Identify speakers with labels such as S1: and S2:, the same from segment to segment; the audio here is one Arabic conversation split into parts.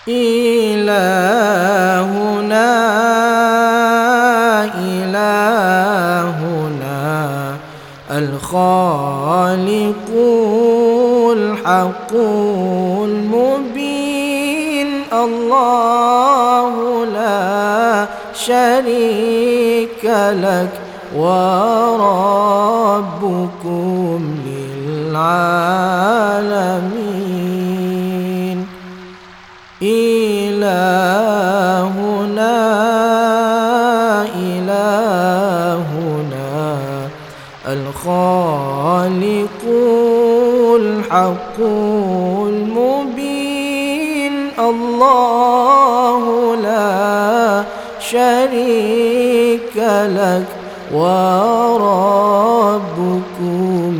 S1: إلهنا إلهنا الخالق الحق المبين، الله لا شريك لك وربكم للعالمين. إلهنا إلهنا الخالق الحق المبين، الله لا شريك لك وربكم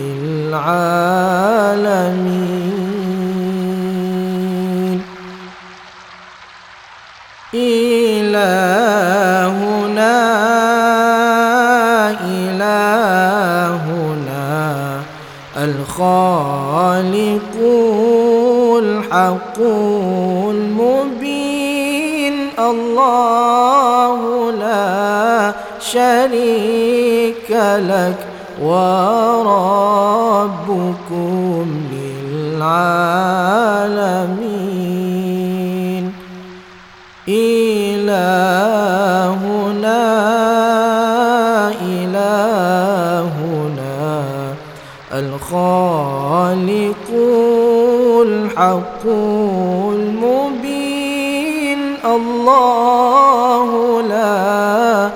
S1: للعالمين. إلهنا إلهنا الخالق الحق المبين، الله لا شريك لك وربكم للعالمين. إلهنا إلهنا الخالق الحق المبين، الله لا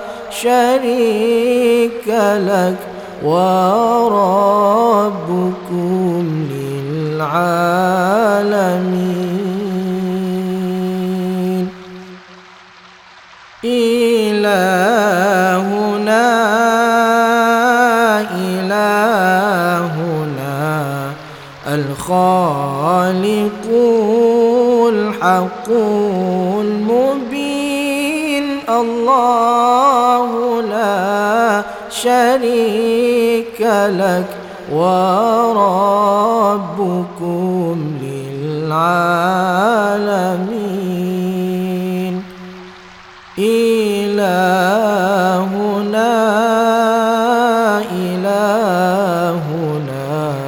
S1: شريك لك وربكم للعالمين. إلهنا إلهنا الخالق الحق المبين، الله لا شريك لك وربكم للعالمين. إلهنا إلهنا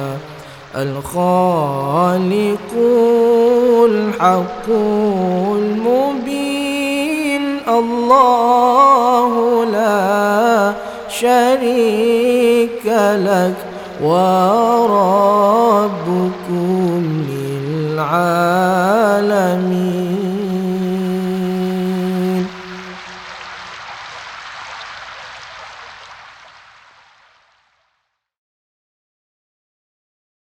S1: الخالق الحق المبين، الله لا شريك لك وربكم للعالمين.